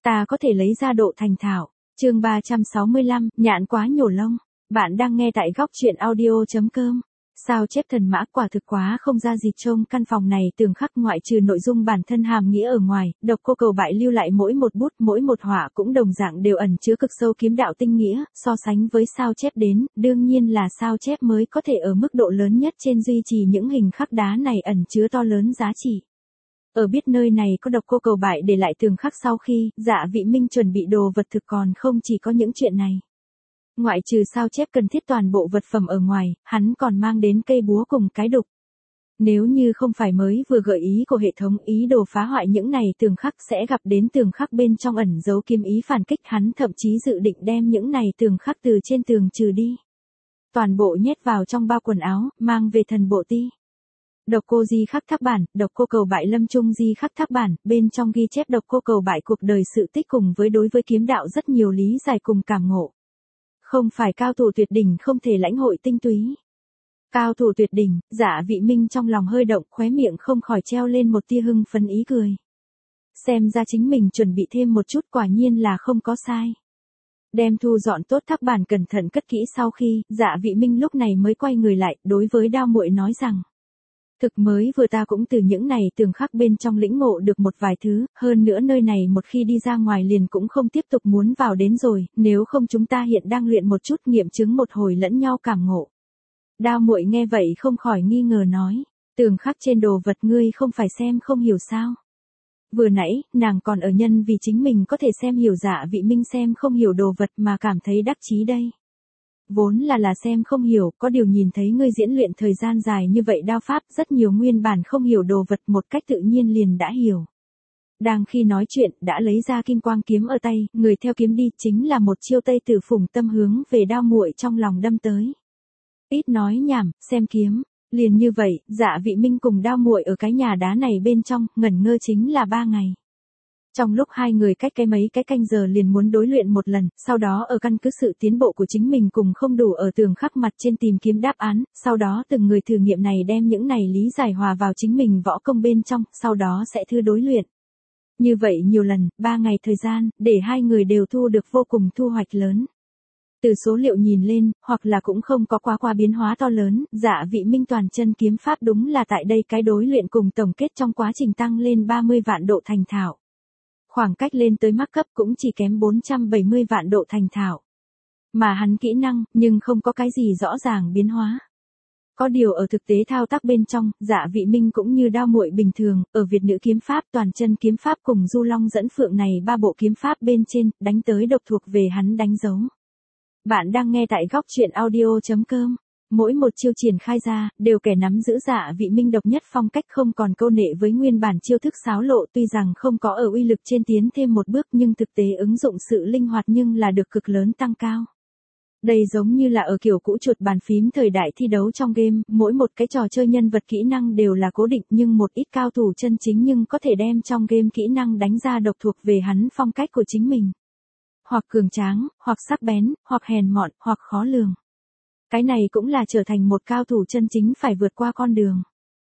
ta có thể lấy ra độ thành thạo. Chương 365, nhạn quá nhổ lông. Bạn đang nghe tại góc truyện audio.com. Sao chép thần mã quả thực quá không ra gì trông căn phòng này tường khắc ngoại trừ nội dung bản thân hàm nghĩa ở ngoài, Độc Cô Cầu Bại lưu lại mỗi một bút mỗi một họa cũng đồng dạng đều ẩn chứa cực sâu kiếm đạo tinh nghĩa, so sánh với sao chép đến, đương nhiên là sao chép mới có thể ở mức độ lớn nhất trên duy trì những hình khắc đá này ẩn chứa to lớn giá trị. Ở biết nơi này có Độc Cô Cầu Bại để lại tường khắc sau khi, Dạ Vị Minh chuẩn bị đồ vật thực còn không chỉ có những chuyện này. Ngoại trừ sao chép cần thiết toàn bộ vật phẩm ở ngoài, hắn còn mang đến cây búa cùng cái đục. Nếu như không phải mới vừa gợi ý của hệ thống ý đồ phá hoại những này tường khắc sẽ gặp đến tường khắc bên trong ẩn dấu kiếm ý phản kích, hắn thậm chí dự định đem những này tường khắc từ trên tường trừ đi. Toàn bộ nhét vào trong bao quần áo, mang về thần bộ ti. Độc Cô Di khắc thác bản, Độc Cô Cầu Bại lâm trung di khắc thác bản, bên trong ghi chép Độc Cô Cầu Bại cuộc đời sự tích cùng với đối với kiếm đạo rất nhiều lý giải cùng cảm ngộ. Không phải cao thủ tuyệt đỉnh không thể lãnh hội tinh túy. Cao thủ tuyệt đỉnh, Dạ Vị Minh trong lòng hơi động, khóe miệng không khỏi treo lên một tia hưng phấn ý cười. Xem ra chính mình chuẩn bị thêm một chút, quả nhiên là không có sai. Đem thu dọn tốt thác bản cẩn thận cất kỹ sau khi, Dạ Vị Minh lúc này mới quay người lại, đối với Đao Muội nói rằng: thực mới vừa ta cũng từ những này tường khắc bên trong lĩnh ngộ được một vài thứ, hơn nữa nơi này một khi đi ra ngoài liền cũng không tiếp tục muốn vào đến rồi, nếu không chúng ta hiện đang luyện một chút nghiệm chứng một hồi lẫn nhau cảm ngộ. Đao Muội nghe vậy không khỏi nghi ngờ nói, tường khắc trên đồ vật ngươi không phải xem không hiểu sao? Vừa nãy, nàng còn ở nhân vì chính mình có thể xem hiểu Dạ Vị Minh xem không hiểu đồ vật mà cảm thấy đắc chí đây. Vốn là xem không hiểu, có điều nhìn thấy ngươi diễn luyện thời gian dài như vậy đao pháp, rất nhiều nguyên bản không hiểu đồ vật một cách tự nhiên liền đã hiểu. Đang khi nói chuyện, đã lấy ra kim quang kiếm ở tay, người theo kiếm đi, chính là một chiêu Tây Tử Phùng Tâm hướng về Đao Muội trong lòng đâm tới. Ít nói nhảm, xem kiếm. Liền như vậy, Dạ Vị Minh cùng Đao Muội ở cái nhà đá này bên trong, ngẩn ngơ chính là 3 ngày. Trong lúc hai người cách mấy cái canh giờ liền muốn đối luyện một lần, sau đó ở căn cứ sự tiến bộ của chính mình cùng không đủ ở tường khắc mặt trên tìm kiếm đáp án, sau đó từng người thử nghiệm này đem những này lý giải hòa vào chính mình võ công bên trong, sau đó sẽ thử đối luyện. Như vậy nhiều lần, 3 ngày thời gian, để hai người đều thu được vô cùng thu hoạch lớn. Từ số liệu nhìn lên, hoặc là cũng không có quá biến hóa to lớn, Dạ Vị Minh toàn chân kiếm pháp đúng là tại đây cái đối luyện cùng tổng kết trong quá trình tăng lên 30 vạn độ thành thạo. Khoảng cách lên tới mắc cấp cũng chỉ kém 470 vạn độ thành thạo. Mà hắn kỹ năng, nhưng không có cái gì rõ ràng biến hóa. Có điều ở thực tế thao tác bên trong, Dạ Vị Minh cũng như Đao Muội bình thường, ở Việt nữ kiếm pháp toàn chân kiếm pháp cùng Du Long dẫn phượng này 3 bộ kiếm pháp bên trên, đánh tới độc thuộc về hắn đánh dấu. Bạn đang nghe tại góc truyện audio.com. Mỗi một chiêu triển khai ra, đều kẻ nắm giữ Dạ Vị Minh độc nhất phong cách không còn câu nệ với nguyên bản chiêu thức xáo lộ, tuy rằng không có ở uy lực trên tiến thêm một bước nhưng thực tế ứng dụng sự linh hoạt nhưng là được cực lớn tăng cao. Đây giống như là ở kiểu cũ chuột bàn phím thời đại thi đấu trong game, mỗi một cái trò chơi nhân vật kỹ năng đều là cố định nhưng một ít cao thủ chân chính nhưng có thể đem trong game kỹ năng đánh ra độc thuộc về hắn phong cách của chính mình. Hoặc cường tráng, hoặc sắc bén, hoặc hèn mọn, hoặc khó lường. Cái này cũng là trở thành một cao thủ chân chính phải vượt qua con đường.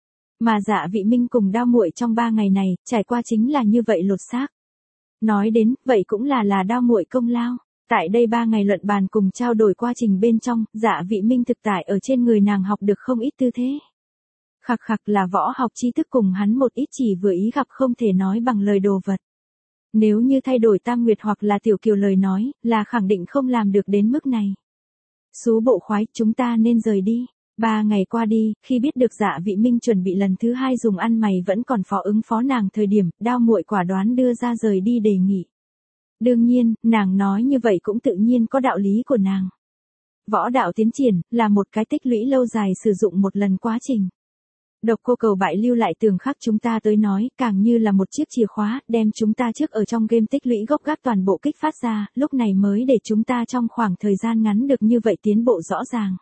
Mà Dạ Vị Minh cùng Đao Muội trong 3 ngày này, trải qua chính là như vậy lột xác. Nói đến, vậy cũng là Đao Muội công lao. Tại đây 3 ngày luận bàn cùng trao đổi quá trình bên trong, Dạ Vị Minh thực tại ở trên người nàng học được không ít tư thế. Khặc là võ học tri thức cùng hắn một ít chỉ vừa ý gặp không thể nói bằng lời đồ vật. Nếu như thay đổi Tam Nguyệt hoặc là Tiểu Kiều lời nói, là khẳng định không làm được đến mức này. Xú bộ khoái, chúng ta nên rời đi. 3 ngày qua đi, khi biết được Dạ Vị Minh chuẩn bị lần thứ 2 dùng ăn mày vẫn còn ứng phó nàng thời điểm, Đao Muội quả đoán đưa ra rời đi đề nghị. Đương nhiên, nàng nói như vậy cũng tự nhiên có đạo lý của nàng. Võ đạo tiến triển, là một cái tích lũy lâu dài sử dụng một lần quá trình. Độc Cô Cầu Bại lưu lại tường khắc chúng ta tới nói, càng như là một chiếc chìa khóa, đem chúng ta trước ở trong game tích lũy gốc gác toàn bộ kích phát ra, lúc này mới để chúng ta trong khoảng thời gian ngắn được như vậy tiến bộ rõ ràng.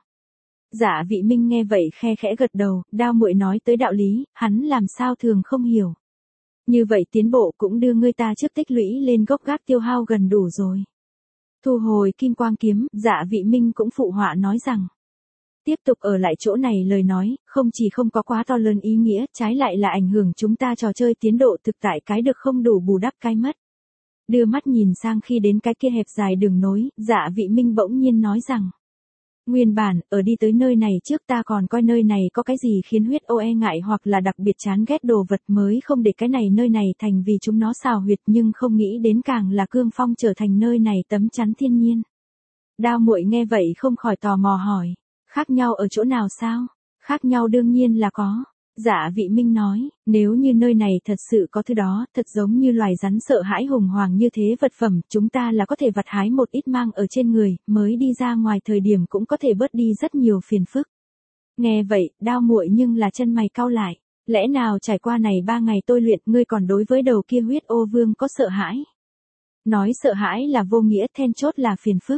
Dạ Vị Minh nghe vậy khe khẽ gật đầu, Đao Muội nói tới đạo lý, hắn làm sao thường không hiểu. Như vậy tiến bộ cũng đưa ngươi ta trước tích lũy lên gốc gác tiêu hao gần đủ rồi. Thu hồi kim quang kiếm, Dạ Vị Minh cũng phụ họa nói rằng. Tiếp tục ở lại chỗ này lời nói, không chỉ không có quá to lớn ý nghĩa, trái lại là ảnh hưởng chúng ta trò chơi tiến độ thực tại cái được không đủ bù đắp cái mất. Đưa mắt nhìn sang khi đến cái kia hẹp dài đường nối, Dạ Vị Minh bỗng nhiên nói rằng. Nguyên bản, ở đi tới nơi này trước ta còn coi nơi này có cái gì khiến huyết ô e ngại hoặc là đặc biệt chán ghét đồ vật mới không để cái này nơi này thành vì chúng nó xào huyệt, nhưng không nghĩ đến càng là cương phong trở thành nơi này tấm chắn thiên nhiên. Đao Muội nghe vậy không khỏi tò mò hỏi, khác nhau ở chỗ nào sao? Khác nhau đương nhiên là có. Dạ Vị Minh nói, nếu như nơi này thật sự có thứ đó, thật giống như loài rắn sợ hãi hùng hoàng như thế vật phẩm, chúng ta là có thể vặt hái một ít mang ở trên người, mới đi ra ngoài thời điểm cũng có thể bớt đi rất nhiều phiền phức. Nghe vậy, Đao Muội nhưng là chân mày cau lại, lẽ nào trải qua này 3 ngày tôi luyện, ngươi còn đối với đầu kia huyết ô vương có sợ hãi? Nói sợ hãi là vô nghĩa, then chốt là phiền phức.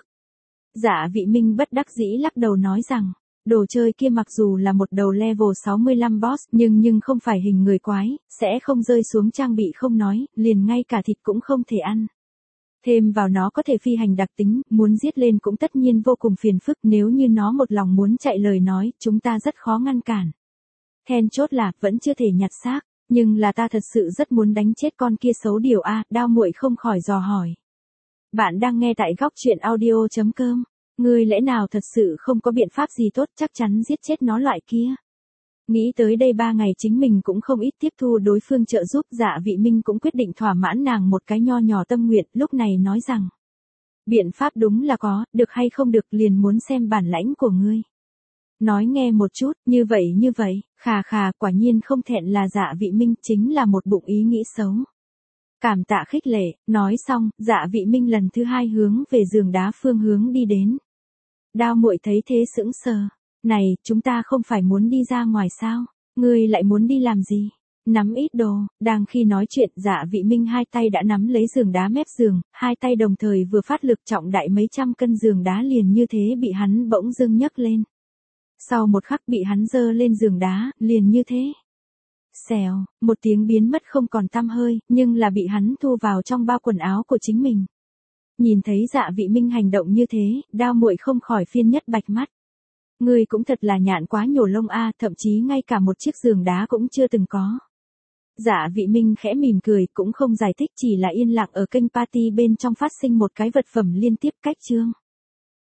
Dạ Vị Minh bất đắc dĩ lắc đầu nói rằng, đồ chơi kia mặc dù là một đầu level 65 boss, nhưng không phải hình người quái, sẽ không rơi xuống trang bị không nói, liền ngay cả thịt cũng không thể ăn. Thêm vào nó có thể phi hành đặc tính, muốn giết lên cũng tất nhiên vô cùng phiền phức, nếu như nó một lòng muốn chạy lời nói, chúng ta rất khó ngăn cản. Then chốt là, vẫn chưa thể nhặt xác, nhưng là ta thật sự rất muốn đánh chết con kia xấu điều a. Đao Muội không khỏi dò hỏi. Bạn đang nghe tại góc truyện audio.com. Ngươi lẽ nào thật sự không có biện pháp gì tốt, chắc chắn giết chết nó loại kia. Nghĩ tới đây 3 ngày chính mình cũng không ít tiếp thu đối phương trợ giúp, Dạ Vị Minh cũng quyết định thỏa mãn nàng một cái nho nhỏ tâm nguyện, lúc này nói rằng. Biện pháp đúng là có, được hay không được liền muốn xem bản lãnh của ngươi. Nói nghe một chút, như vậy, khà khà, quả nhiên không thẹn là Dạ Vị Minh, chính là một bụng ý nghĩ xấu. Cảm tạ khích lệ, nói xong, Dạ Vị Minh lần thứ 2 hướng về giường đá phương hướng đi đến. Đao Muội thấy thế sững sờ, này, chúng ta không phải muốn đi ra ngoài sao, ngươi lại muốn đi làm gì? Nắm ít đồ. Đang khi nói chuyện, Dạ Vị Minh hai tay đã nắm lấy giường đá mép giường, hai tay đồng thời vừa phát lực, trọng đại mấy trăm cân giường đá liền như thế bị hắn bỗng dưng nhấc lên. Sau một khắc bị hắn giơ lên giường đá, liền như thế. Xèo, một tiếng biến mất không còn tăm hơi, nhưng là bị hắn thu vào trong bao quần áo của chính mình. Nhìn thấy Dạ Vị Minh hành động như thế, Đao Muội không khỏi phiên nhất bạch mắt. Ngươi cũng thật là nhạn quá nhổ lông a, thậm chí ngay cả một chiếc giường đá cũng chưa từng có. Dạ Vị Minh khẽ mỉm cười, cũng không giải thích, chỉ là yên lặng ở kênh party bên trong phát sinh một cái vật phẩm liên tiếp cách chương.